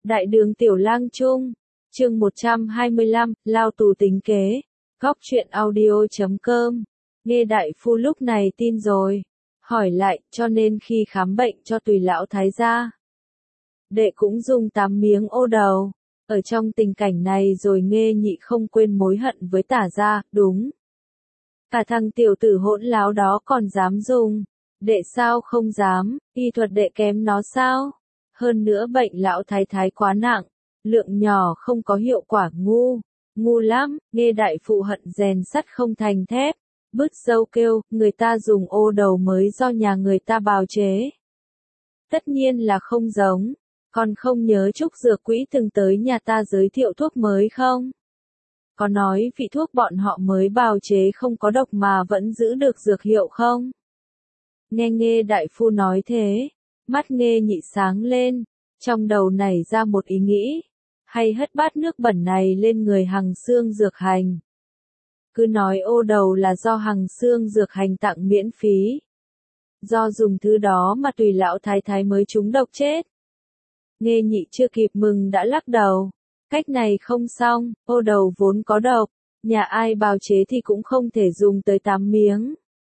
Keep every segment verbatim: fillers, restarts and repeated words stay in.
Đại đường Tiểu Lang Trung, chương một trăm hai mươi lăm, lao tù tính kế, góc truyện audio chấm com. Nghe đại phu lúc này tin rồi, hỏi lại, cho nên khi khám bệnh cho Tùy lão thái gia, đệ cũng dùng tám miếng ô đầu. Ở trong tình cảnh này rồi Nghê Nhị không quên mối hận với Tả gia, đúng. Cả thằng tiểu tử hỗn láo đó còn dám dùng, đệ sao không dám, y thuật đệ kém nó sao? Hơn nữa bệnh lão thái thái quá nặng, lượng nhỏ không có hiệu quả, ngu, ngu lắm. Nghe đại phụ hận rèn sắt không thành thép, bứt râu kêu, người ta dùng ô đầu mới do nhà người ta bào chế. Tất nhiên là không giống, còn không nhớ Trúc Dược Quỹ từng tới nhà ta giới thiệu thuốc mới không? Có nói vị thuốc bọn họ mới bào chế không có độc mà vẫn giữ được dược hiệu không? Nghe Nghê đại phu nói thế, mắt Nghê Nhị sáng lên, trong đầu nảy ra một ý nghĩ, hay hất bát nước bẩn này lên người Hằng Xương Dược Hành. Cứ nói ô đầu là do Hằng Xương Dược Hành tặng miễn phí. Do dùng thứ đó mà Tùy lão thái thái mới trúng độc chết. Nghê Nhị chưa kịp mừng đã lắc đầu. Cách này không xong, ô đầu vốn có độc, nhà ai bào chế thì cũng không thể dùng tới tám miếng.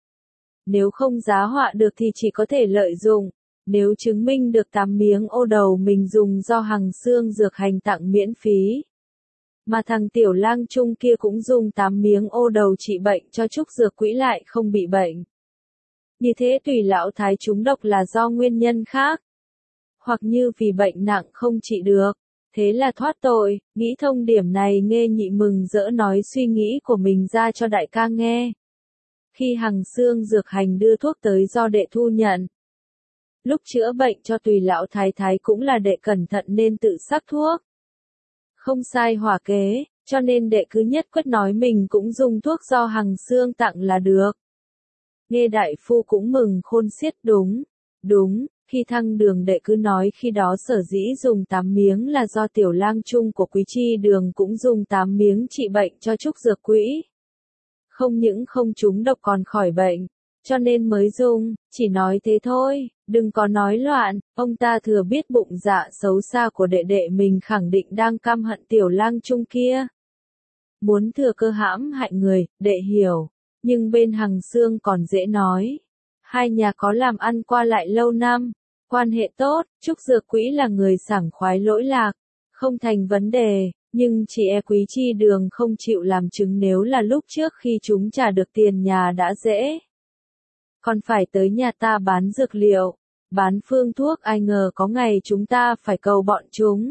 Nếu không giá họa được thì chỉ có thể lợi dụng, nếu chứng minh được tám miếng ô đầu mình dùng do Hằng Xương Dược Hành tặng miễn phí. Mà thằng Tiểu Lang Trung kia cũng dùng tám miếng ô đầu trị bệnh cho Trúc Dược Quỹ lại không bị bệnh. Như thế Tùy lão thái trúng độc là do nguyên nhân khác. Hoặc như vì bệnh nặng không trị được. Thế là thoát tội, nghĩ thông điểm này Nghê Nhị mừng rỡ nói suy nghĩ của mình ra cho đại ca nghe. Khi Hằng Xương Dược Hành đưa thuốc tới do đệ thu nhận. Lúc chữa bệnh cho Tùy lão thái thái cũng là đệ cẩn thận nên tự sắc thuốc. Không sai hỏa kế, cho nên đệ cứ nhất quyết nói mình cũng dùng thuốc do Hằng Xương tặng là được. Nghe đại phu cũng mừng khôn xiết, đúng, đúng. Khi thăng đường đệ cứ nói khi đó sở dĩ dùng tám miếng là do Tiểu Lang Trung của Quý Chi Đường cũng dùng tám miếng trị bệnh cho Trúc Dược Quỹ. Không những không trúng độc còn khỏi bệnh, cho nên mới dùng, chỉ nói thế thôi, đừng có nói loạn. Ông ta thừa biết bụng dạ xấu xa của đệ đệ mình khẳng định đang căm hận Tiểu Lang Trung kia. Muốn thừa cơ hãm hại người, đệ hiểu, nhưng bên Hằng Xương còn dễ nói. Hai nhà có làm ăn qua lại lâu năm, quan hệ tốt, Trúc Dược Quỹ là người sảng khoái lỗi lạc, không thành vấn đề, nhưng chỉ e Quý Chi Đường không chịu làm chứng nếu là lúc trước khi chúng trả được tiền nhà đã dễ. Còn phải tới nhà ta bán dược liệu, bán phương thuốc, ai ngờ có ngày chúng ta phải cầu bọn chúng.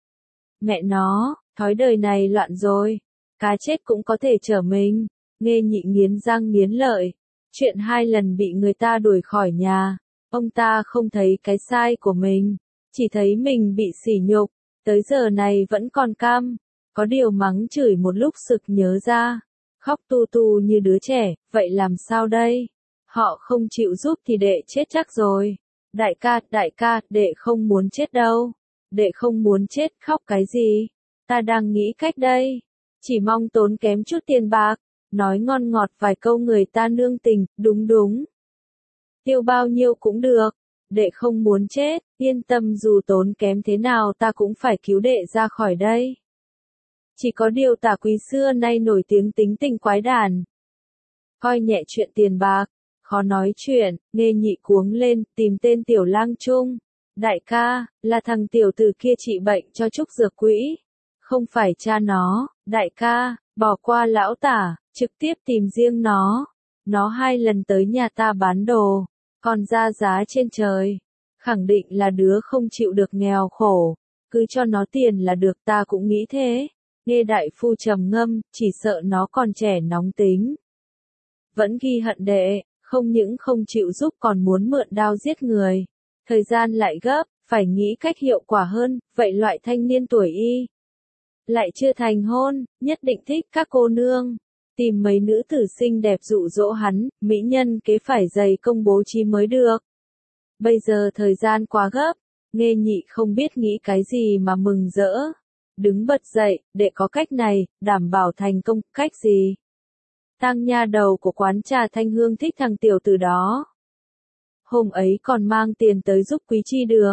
Mẹ nó, thói đời này loạn rồi, cá chết cũng có thể chở mình. Nghê Nhị nghiến răng nghiến lợi. Chuyện hai lần bị người ta đuổi khỏi nhà, ông ta không thấy cái sai của mình, chỉ thấy mình bị sỉ nhục, tới giờ này vẫn còn cam, có điều mắng chửi một lúc sực nhớ ra, khóc tu tu như đứa trẻ, vậy làm sao đây? Họ không chịu giúp thì đệ chết chắc rồi. Đại ca, đại ca, đệ không muốn chết đâu. Đệ không muốn chết, khóc cái gì? Ta đang nghĩ cách đây, chỉ mong tốn kém chút tiền bạc. Nói ngon ngọt vài câu người ta nương tình, đúng đúng. Tiêu bao nhiêu cũng được, đệ không muốn chết, yên tâm dù tốn kém thế nào ta cũng phải cứu đệ ra khỏi đây. Chỉ có điều Tả Quý xưa nay nổi tiếng tính tình quái đản. Coi nhẹ chuyện tiền bạc, khó nói chuyện, Nghê Nhị cuống lên, tìm tên Tiểu Lang Trung. Đại ca, là thằng tiểu tử kia trị bệnh cho Trúc Dược Quỹ. Không phải cha nó, đại ca, bỏ qua lão Tả. Trực tiếp tìm riêng nó. Nó hai lần tới nhà ta bán đồ, còn ra giá trên trời. Khẳng định là đứa không chịu được nghèo khổ. Cứ cho nó tiền là được, ta cũng nghĩ thế. Nghe đại phu trầm ngâm, chỉ sợ nó còn trẻ nóng tính. Vẫn ghi hận đệ, không những không chịu giúp còn muốn mượn đao giết người. Thời gian lại gấp, phải nghĩ cách hiệu quả hơn, vậy loại thanh niên tuổi y. Lại chưa thành hôn, nhất định thích các cô nương. Tìm mấy nữ tử xinh đẹp dụ dỗ hắn, mỹ nhân kế phải dày công bố trí mới được. Bây giờ thời gian quá gấp, Nghê Nhị không biết nghĩ cái gì mà mừng rỡ. Đứng bật dậy, đệ có cách này, đảm bảo thành công, cách gì? Tang nha đầu của quán trà Thanh Hương thích thằng tiểu tử đó. Hôm ấy còn mang tiền tới giúp Quý Chi Đường,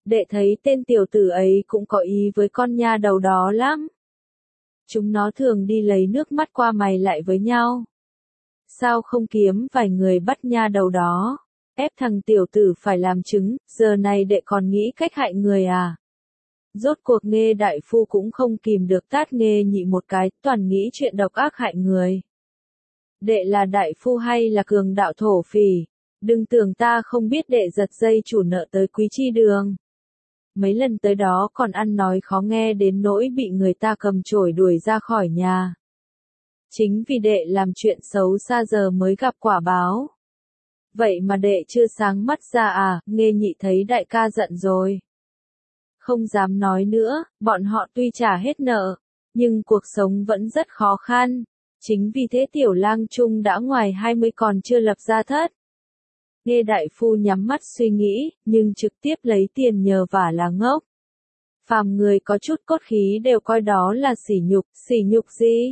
Đệ thấy tên tiểu tử ấy cũng có ý với con nha đầu đó lắm. Chúng nó thường đi lấy nước mắt qua mày lại với nhau. Sao không kiếm vài người bắt nha đầu đó, ép thằng tiểu tử phải làm chứng, giờ này đệ còn nghĩ cách hại người à? Rốt cuộc Nghê đại phu cũng không kìm được tát Nghê Nhị một cái, toàn nghĩ chuyện độc ác hại người. Đệ là đại phu hay là cường đạo thổ phỉ? Đừng tưởng ta không biết đệ giật dây chủ nợ tới Quý Chi Đường. Mấy lần tới đó còn ăn nói khó nghe đến nỗi bị người ta cầm chổi đuổi ra khỏi nhà. Chính vì đệ làm chuyện xấu xa giờ mới gặp quả báo. Vậy mà đệ chưa sáng mắt ra à? Nghê Nhị thấy đại ca giận rồi. Không dám nói nữa, bọn họ tuy trả hết nợ, nhưng cuộc sống vẫn rất khó khăn. Chính vì thế tiểu lang trung đã ngoài hai mươi còn chưa lập gia thất. Nghê đại phu nhắm mắt suy nghĩ, nhưng trực tiếp lấy tiền nhờ vả là ngốc. Phàm người có chút cốt khí đều coi đó là sỉ nhục, sỉ nhục gì?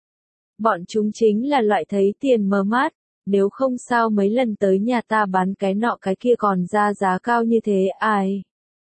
Bọn chúng chính là loại thấy tiền mờ mắt, nếu không sao mấy lần tới nhà ta bán cái nọ cái kia còn ra giá cao như thế ai?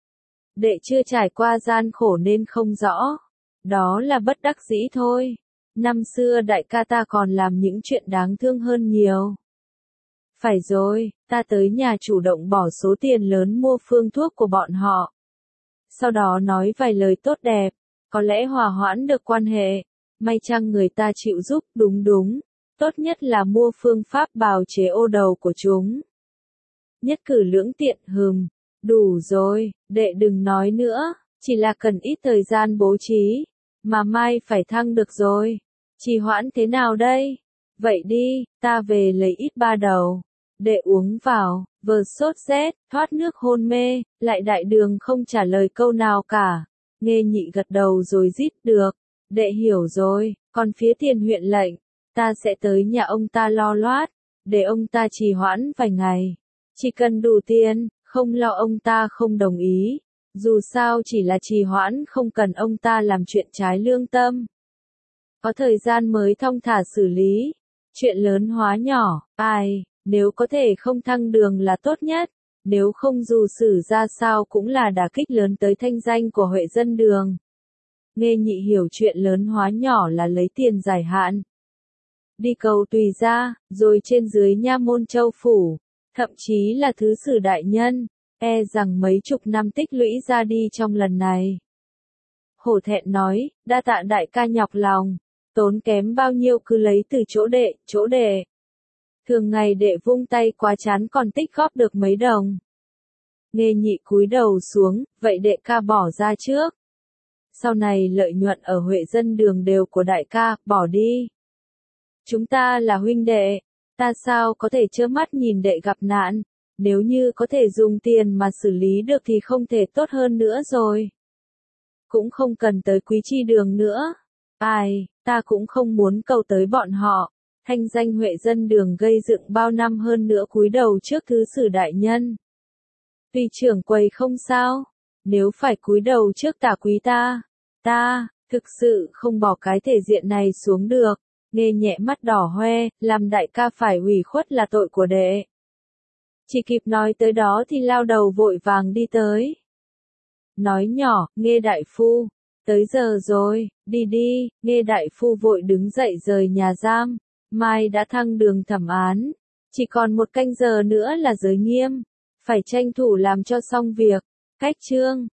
Đệ chưa trải qua gian khổ nên không rõ. Đó là bất đắc dĩ thôi. Năm xưa đại ca ta còn làm những chuyện đáng thương hơn nhiều. Phải rồi, ta tới nhà chủ động bỏ số tiền lớn mua phương thuốc của bọn họ. Sau đó nói vài lời tốt đẹp, có lẽ hòa hoãn được quan hệ. May chăng người ta chịu giúp, đúng đúng. Tốt nhất là mua phương pháp bào chế ô đầu của chúng. Nhất cử lưỡng tiện hừm. Đủ rồi, đệ đừng nói nữa, chỉ là cần ít thời gian bố trí, mà mai phải thăng được rồi. Trì hoãn thế nào đây? Vậy đi, ta về lấy ít ba đầu. Đệ uống vào, vừa sốt rét, thoát nước hôn mê, lại đại đường không trả lời câu nào cả. Nghê Nhị gật đầu rồi rít được. Đệ hiểu rồi, còn phía tiền huyện lệnh, ta sẽ tới nhà ông ta lo loát, để ông ta trì hoãn vài ngày. Chỉ cần đủ tiền, không lo ông ta không đồng ý. Dù sao chỉ là trì hoãn không cần ông ta làm chuyện trái lương tâm. Có thời gian mới thong thả xử lý. Chuyện lớn hóa nhỏ, ai, nếu có thể không thăng đường là tốt nhất. Nếu không dù xử ra sao cũng là đả kích lớn tới thanh danh của Huệ Dân Đường. Nghê Nhị hiểu chuyện lớn hóa nhỏ là lấy tiền giải hạn. Đi cầu tùy ra, rồi trên dưới nha môn châu phủ, thậm chí là thứ sử đại nhân, e rằng mấy chục năm tích lũy ra đi trong lần này. Hổ thẹn nói, đa tạ đại ca nhọc lòng, tốn kém bao nhiêu cứ lấy từ chỗ đệ, chỗ đệ. Thường ngày đệ vung tay quá chán còn tích góp được mấy đồng. Nghê Nhị cúi đầu xuống, vậy đệ ca bỏ ra trước. Sau này lợi nhuận ở Huệ Dân Đường đều của đại ca, bỏ đi. Chúng ta là huynh đệ, ta sao có thể trơ mắt nhìn đệ gặp nạn, nếu như có thể dùng tiền mà xử lý được thì không thể tốt hơn nữa rồi. Cũng không cần tới Quý Chi Đường nữa. Ai, ta cũng không muốn cầu tới bọn họ. Thanh danh Huệ Dân Đường gây dựng bao năm hơn nữa cúi đầu trước thứ sử đại nhân. Tuy trưởng quầy không sao, nếu phải cúi đầu trước tả quý ta, ta, thực sự không bỏ cái thể diện này xuống được. Nghê nhẹ mắt đỏ hoe, làm đại ca phải ủy khuất là tội của đệ. Chỉ kịp nói tới đó thì lao đầu vội vàng đi tới. Nói nhỏ, Nghê đại phu, tới giờ rồi, đi đi. Nghê đại phu vội đứng dậy rời nhà giam, mai đã thăng đường thẩm án, chỉ còn một canh giờ nữa là giới nghiêm, phải tranh thủ làm cho xong việc. Cách chương